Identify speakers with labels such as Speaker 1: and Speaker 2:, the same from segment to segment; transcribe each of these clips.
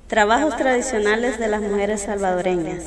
Speaker 1: Trabajos tradicionales de las mujeres salvadoreñas.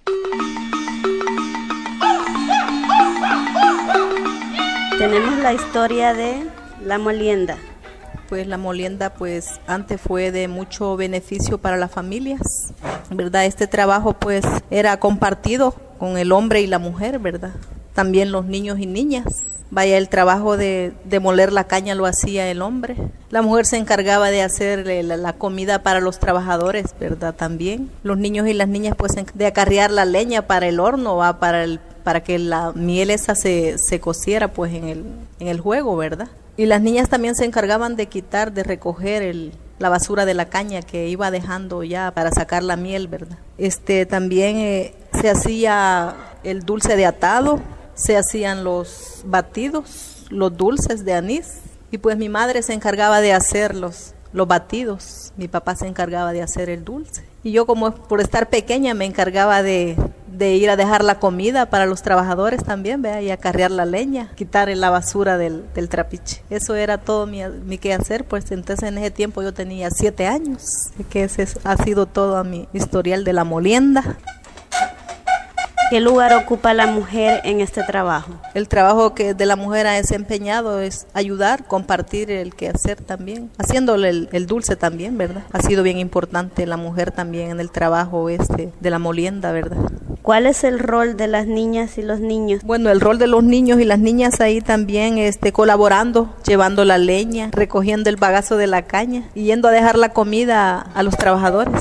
Speaker 1: Tenemos la historia de la molienda.
Speaker 2: Pues la molienda pues antes fue de mucho beneficio para las familias, ¿verdad? Este trabajo pues era compartido con el hombre y la mujer, ¿verdad? También los niños y niñas. Vaya, el trabajo de moler la caña lo hacía el hombre. La mujer se encargaba de hacer la comida para los trabajadores, ¿verdad? También. Los niños y las niñas pues de acarrear la leña para el horno, ¿va? Para que la miel esa se cociera pues en el juego, ¿verdad? Y las niñas también se encargaban de recoger la basura de la caña que iba dejando ya para sacar la miel, ¿verdad? También se hacía el dulce de atado, se hacían los batidos, los dulces de anís, y pues mi madre se encargaba de hacer los batidos, mi papá se encargaba de hacer el dulce. Y yo, como por estar pequeña, me encargaba de ir a dejar la comida para los trabajadores también, ¿vea? Y acarrear la leña, quitar la basura del trapiche. Eso era todo mi quehacer, pues entonces en ese tiempo yo tenía 7 años, que ese ha sido todo mi historial de la molienda.
Speaker 1: ¿Qué lugar ocupa la mujer en este trabajo?
Speaker 2: El trabajo que de la mujer ha desempeñado es ayudar, compartir el quehacer también, haciéndole el dulce también, ¿verdad? Ha sido bien importante la mujer también en el trabajo de la molienda, ¿verdad?
Speaker 1: ¿Cuál es el rol de las niñas y los niños?
Speaker 2: Bueno, el rol de los niños y las niñas ahí también, colaborando, llevando la leña, recogiendo el bagazo de la caña y yendo a dejar la comida a los trabajadores.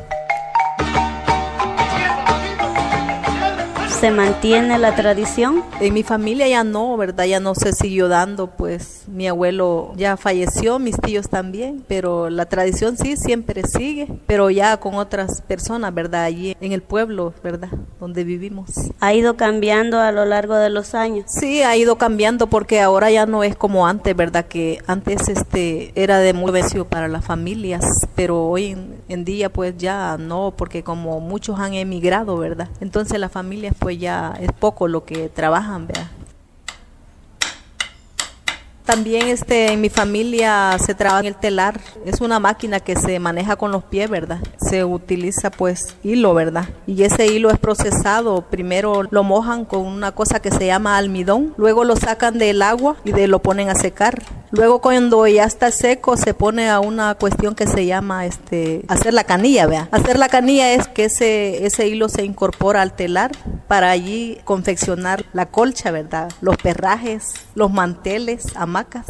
Speaker 1: ¿Se mantiene la tradición?
Speaker 2: En mi familia ya no, ¿verdad? Ya no se siguió dando, pues mi abuelo ya falleció, mis tíos también, pero la tradición sí siempre sigue, pero ya con otras personas, ¿verdad? Allí en el pueblo, ¿verdad? Donde vivimos.
Speaker 1: ¿Ha ido cambiando a lo largo de los años?
Speaker 2: Sí, ha ido cambiando porque ahora ya no es como antes, ¿verdad? Que antes era de muy beneficio para las familias, pero hoy en día pues ya no, porque como muchos han emigrado, ¿verdad? Entonces las familias pues ya es poco lo que trabajan, ¿verdad? También en mi familia se trabaja en el telar. Es una máquina que se maneja con los pies, ¿verdad? Se utiliza pues hilo, ¿verdad? Y ese hilo es procesado. Primero lo mojan con una cosa que se llama almidón. Luego lo sacan del agua y lo ponen a secar. Luego cuando ya está seco se pone a una cuestión que se llama hacer la canilla, ¿verdad? Hacer la canilla es que ese hilo se incorpora al telar para allí confeccionar la colcha, ¿verdad? Los perrajes, los manteles, hamacas.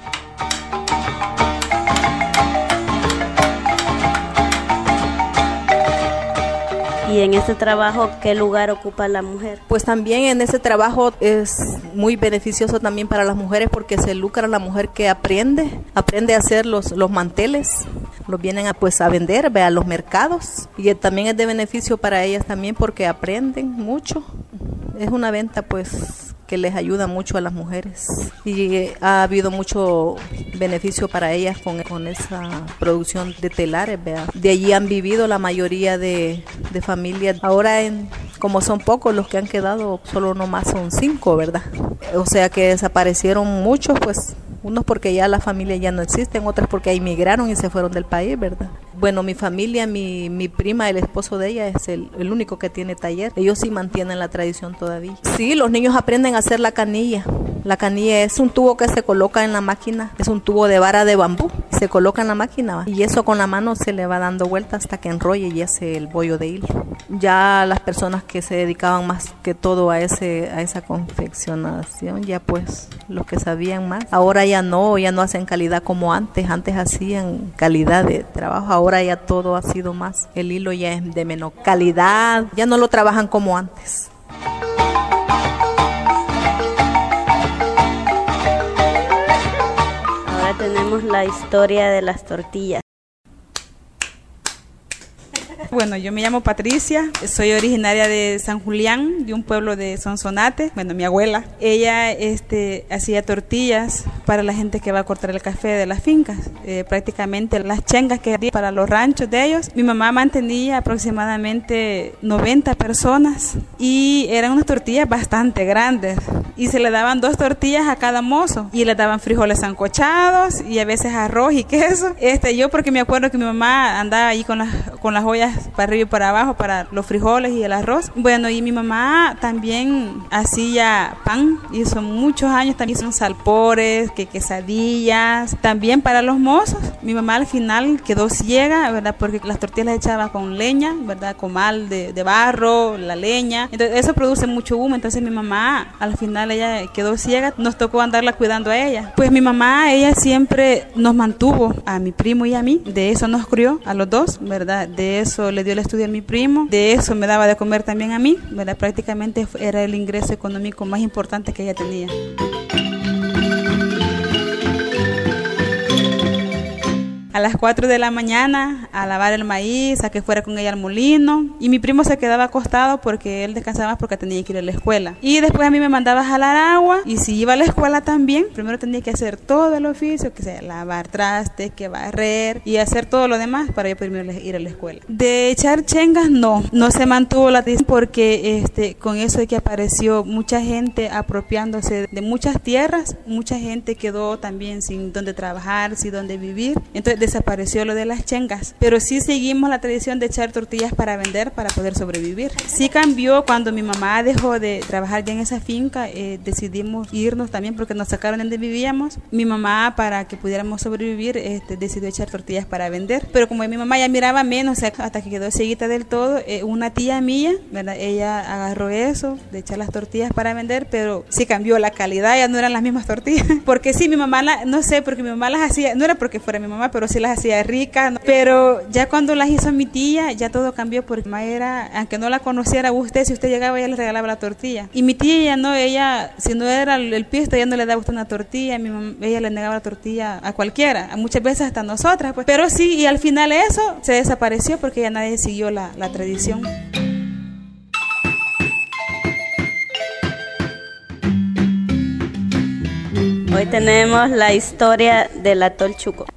Speaker 1: ¿Y en este trabajo qué lugar ocupa la mujer?
Speaker 2: Pues también en ese trabajo es muy beneficioso también para las mujeres porque se lucra la mujer que aprende a hacer los manteles, los vienen a vender, a los mercados, y también es de beneficio para ellas también porque aprenden mucho. Es una venta pues que les ayuda mucho a las mujeres y ha habido mucho beneficio para ellas con esa producción de telares, ¿verdad? De allí han vivido la mayoría de familias. Ahora como son pocos los que han quedado, solo nomás son 5, ¿verdad? O sea que desaparecieron muchos, pues unos porque ya las familias ya no existen, otras porque emigraron y se fueron del país, ¿verdad? Bueno, mi familia, mi prima, el esposo de ella es el único que tiene taller. Ellos sí mantienen la tradición todavía. Sí, los niños aprenden a hacer la canilla. La canilla es un tubo que se coloca en la máquina, es un tubo de vara de bambú, se coloca en la máquina y eso con la mano se le va dando vuelta hasta que enrolle y hace el bollo de hilo. Ya las personas que se dedicaban más que todo a esa confeccionación, ya pues los que sabían más, ahora ya no hacen calidad como antes hacían calidad de trabajo, ahora ya todo ha sido más, el hilo ya es de menor calidad, ya no lo trabajan como antes.
Speaker 1: Ahora tenemos la historia de las tortillas.
Speaker 3: Bueno, yo me llamo Patricia, soy originaria de San Julián, de un pueblo de Sonsonate. Bueno, mi abuela, ella hacía tortillas para la gente que va a cortar el café de las fincas, prácticamente las chengas que hacía para los ranchos de ellos. Mi mamá mantenía aproximadamente 90 personas y eran unas tortillas bastante grandes. y se le daban 2 tortillas a cada mozo y le daban frijoles sancochados y a veces arroz y queso. Yo porque me acuerdo que mi mamá andaba ahí con las ollas para arriba y para abajo para los frijoles y el arroz. Bueno, y mi mamá también hacía pan, hizo muchos años, también hizo salpores, quesadillas, también para los mozos. Mi mamá al final quedó ciega, ¿verdad? Porque las tortillas las echaba con leña, ¿verdad? Comal de barro, la leña. Entonces eso produce mucho humo. Entonces mi mamá al final ella quedó ciega. Nos tocó andarla cuidando a ella. Pues mi mamá, ella siempre nos mantuvo a mi primo y a mí. De eso nos crió a los dos, ¿verdad? De eso le dio el estudio a mi primo. De eso me daba de comer también a mí, ¿verdad? Prácticamente era el ingreso económico más importante que ella tenía. A las 4 de la mañana a lavar el maíz, a que fuera con ella al molino, y mi primo se quedaba acostado porque él descansaba más porque tenía que ir a la escuela. Y después a mí me mandaba a jalar agua, y si iba a la escuela también, primero tenía que hacer todo el oficio, que sea lavar trastes, que barrer y hacer todo lo demás para yo poder ir a la escuela. De echar chengas no se mantuvo la tradición porque con eso de que apareció mucha gente apropiándose de muchas tierras, mucha gente quedó también sin dónde trabajar, sin dónde vivir. Entonces desapareció lo de las chengas, pero sí seguimos la tradición de echar tortillas para vender para poder sobrevivir. Sí cambió cuando mi mamá dejó de trabajar ya en esa finca, decidimos irnos también porque nos sacaron de donde vivíamos. Mi mamá, para que pudiéramos sobrevivir, decidió echar tortillas para vender, pero como mi mamá ya miraba menos, hasta que quedó cieguita del todo, una tía mía, ¿verdad? Ella agarró eso de echar las tortillas para vender, pero sí cambió la calidad, ya no eran las mismas tortillas, porque sí, mi mamá, no sé, porque mi mamá las hacía, no era porque fuera mi mamá, pero sí las hacía ricas, ¿no? Pero ya cuando las hizo mi tía, ya todo cambió porque mi mamá era, aunque no la conociera usted, si usted llegaba ella le regalaba la tortilla. Y mi tía ya no, ella, si no era el pisto, ella no le daba usted una tortilla, ella le negaba la tortilla a cualquiera, muchas veces hasta a nosotras, pues. Pero sí, y al final eso se desapareció porque ya nadie siguió la tradición.
Speaker 1: Hoy tenemos la historia del atol Chuco.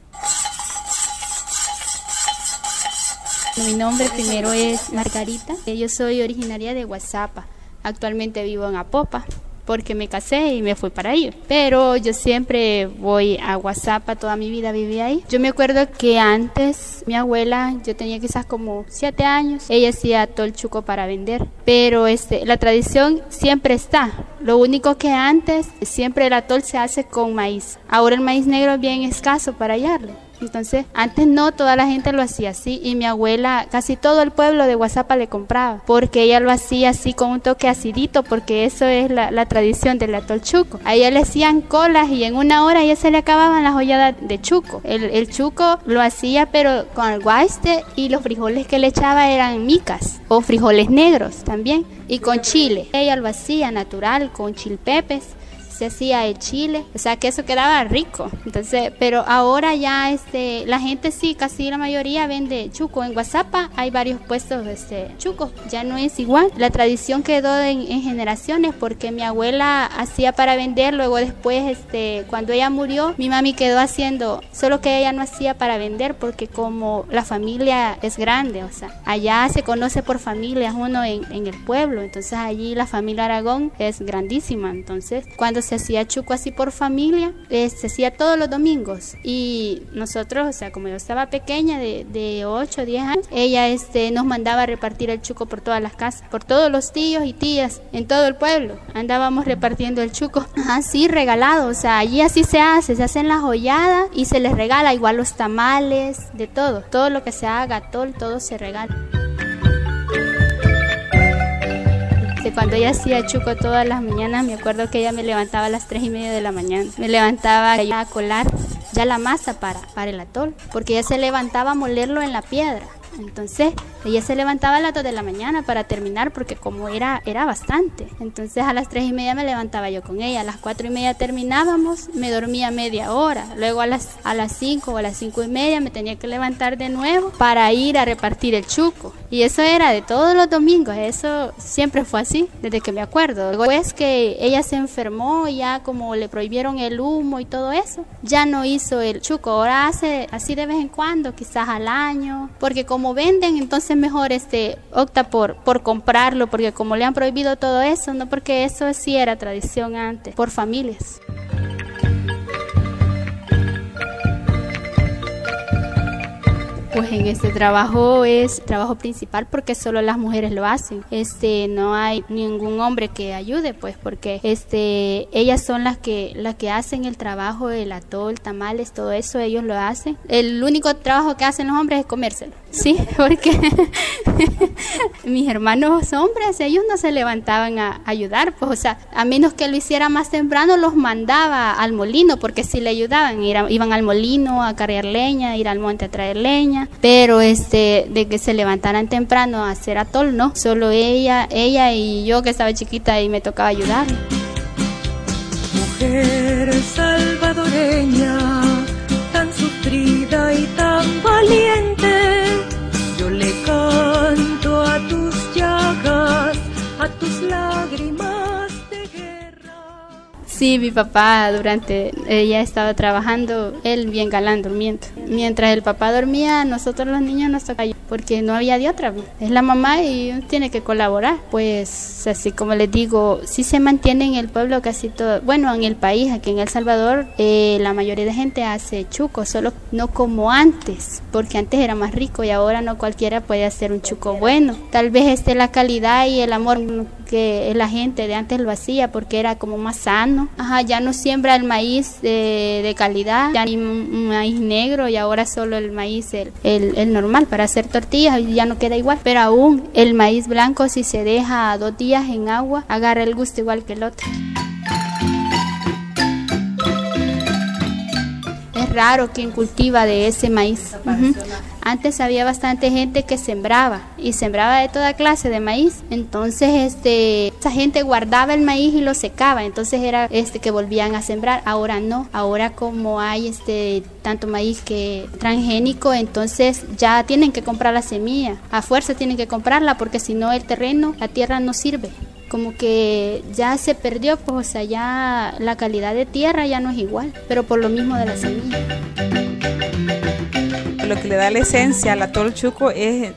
Speaker 4: Mi nombre primero es Margarita. Yo soy originaria de Guazapa. Actualmente vivo en Apopa porque me casé y me fui para ahí. Pero yo siempre voy a Guazapa, toda mi vida viví ahí. Yo me acuerdo que antes mi abuela, yo tenía quizás como 7 años, ella hacía atol Chuco para vender. Pero la tradición siempre está. Lo único que antes siempre el atol se hace con maíz. Ahora el maíz negro es bien escaso para hallarlo. Entonces, antes no, toda la gente lo hacía así y mi abuela, casi todo el pueblo de Guazapa le compraba porque ella lo hacía así con un toque acidito porque eso es la tradición del atol Chuco. A ella le hacían colas y en 1 hora ya se le acababan las olladas de chuco. El chuco lo hacía pero con el guaste y los frijoles que le echaba eran micas o frijoles negros también y con chile. Ella lo hacía natural con chilpepes. Se hacía el chile, o sea que eso quedaba rico. Entonces, pero ahora ya la gente sí, casi la mayoría vende chuco. En Guazapa hay varios puestos chuco, ya no es igual. La tradición quedó en generaciones porque mi abuela hacía para vender, luego después cuando ella murió, mi mami quedó haciendo, solo que ella no hacía para vender porque como la familia es grande, o sea, allá se conoce por familias uno en el pueblo, entonces allí la familia Aragón es grandísima, entonces cuando se hacía chuco así por familia, se hacía todos los domingos y nosotros, o sea, como yo estaba pequeña de 8 o 10 años, ella nos mandaba a repartir el chuco por todas las casas, por todos los tíos y tías en todo el pueblo, andábamos repartiendo el chuco, así regalado, o sea, allí así se hacen las olladas y se les regala igual los tamales, de todo lo que se haga, todo se regala. Cuando ella hacía chuco todas las mañanas, me acuerdo que ella me levantaba a las 3:30 de la mañana. Me levantaba a colar ya la masa para el atol, porque ella se levantaba a molerlo en la piedra. Entonces ella se levantaba a las 2 de la mañana para terminar porque como era bastante. Entonces a las 3:30 me levantaba yo con ella, a las 4:30 terminábamos, me dormía media hora, luego a las 5 o a las 5:30 me tenía que levantar de nuevo para ir a repartir el chuco. Y eso era de todos los domingos, eso siempre fue así, desde que me acuerdo. Luego es que ella se enfermó, ya como le prohibieron el humo y todo eso, ya no hizo el chuco, ahora hace así de vez en cuando, quizás al año, porque como venden, entonces mejor opta por comprarlo, porque como le han prohibido todo eso, no, porque eso sí era tradición antes, por familias. Pues en este trabajo es trabajo principal porque solo las mujeres lo hacen. No hay ningún hombre que ayude, pues, porque ellas son las que hacen el trabajo, el atol, tamales, todo eso ellos lo hacen. El único trabajo que hacen los hombres es comérselo. Sí, porque mis hermanos hombres, ellos no se levantaban a ayudar, pues, o sea, a menos que lo hiciera más temprano, los mandaba al molino, porque si le ayudaban, iban al molino a cargar leña, ir al monte a traer leña. Pero de que se levantaran temprano a hacer atol, no, solo ella y yo que estaba chiquita y me tocaba ayudar.
Speaker 5: Mujer salvadoreña, tan sufrida y tan valiente, yo le canto a tus llagas, a tus lágrimas de guerra.
Speaker 4: Sí, mi papá ella estaba trabajando, él bien galán durmiendo. Mientras el papá dormía, nosotros los niños nos tocaba, porque no había de otra. Es la mamá y uno tiene que colaborar. Pues así como les digo, sí se mantiene en el pueblo casi todo. Bueno, en el país, aquí en El Salvador, la mayoría de gente hace chuco, solo no como antes, porque antes era más rico y ahora no cualquiera puede hacer un chuco bueno. Tal vez la calidad y el amor que la gente de antes lo hacía porque era como más sano. Ya no siembra el maíz de calidad, ya ni maíz negro, y ahora solo el maíz el normal para hacer tortillas, y ya no queda igual. Pero aún el maíz blanco, si se deja 2 días en agua, agarra el gusto igual que el otro. Es raro quien cultiva de ese maíz. Antes había bastante gente que sembraba de toda clase de maíz. Entonces esa gente guardaba el maíz y lo secaba, entonces era que volvían a sembrar. Ahora no, ahora como hay tanto maíz que transgénico, entonces ya tienen que comprar la semilla, a fuerza tienen que comprarla, porque si no el terreno, la tierra no sirve. Como que ya se perdió, pues, o sea, ya la calidad de tierra ya no es igual, pero por lo mismo de la semilla.
Speaker 3: Lo que le da la esencia al atol chuco es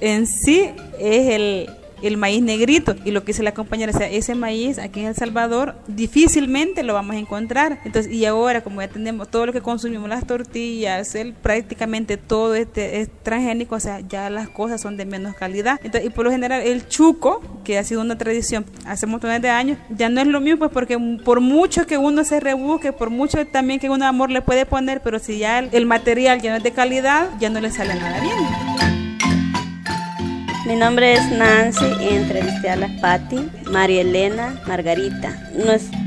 Speaker 3: el maíz negrito, y lo que dice la compañera, o sea, ese maíz aquí en El Salvador difícilmente lo vamos a encontrar. Entonces, y ahora como ya tenemos todo lo que consumimos, las tortillas, prácticamente todo es transgénico, o sea, ya las cosas son de menos calidad. Entonces, y por lo general el chuco, que ha sido una tradición hace montones de años, ya no es lo mismo, pues, porque por mucho que uno se rebusque, por mucho también que uno amor le puede poner, pero si ya el material ya no es de calidad, ya no le sale nada bien.
Speaker 1: Mi nombre es Nancy y entrevisté a la Patti, María Elena, Margarita.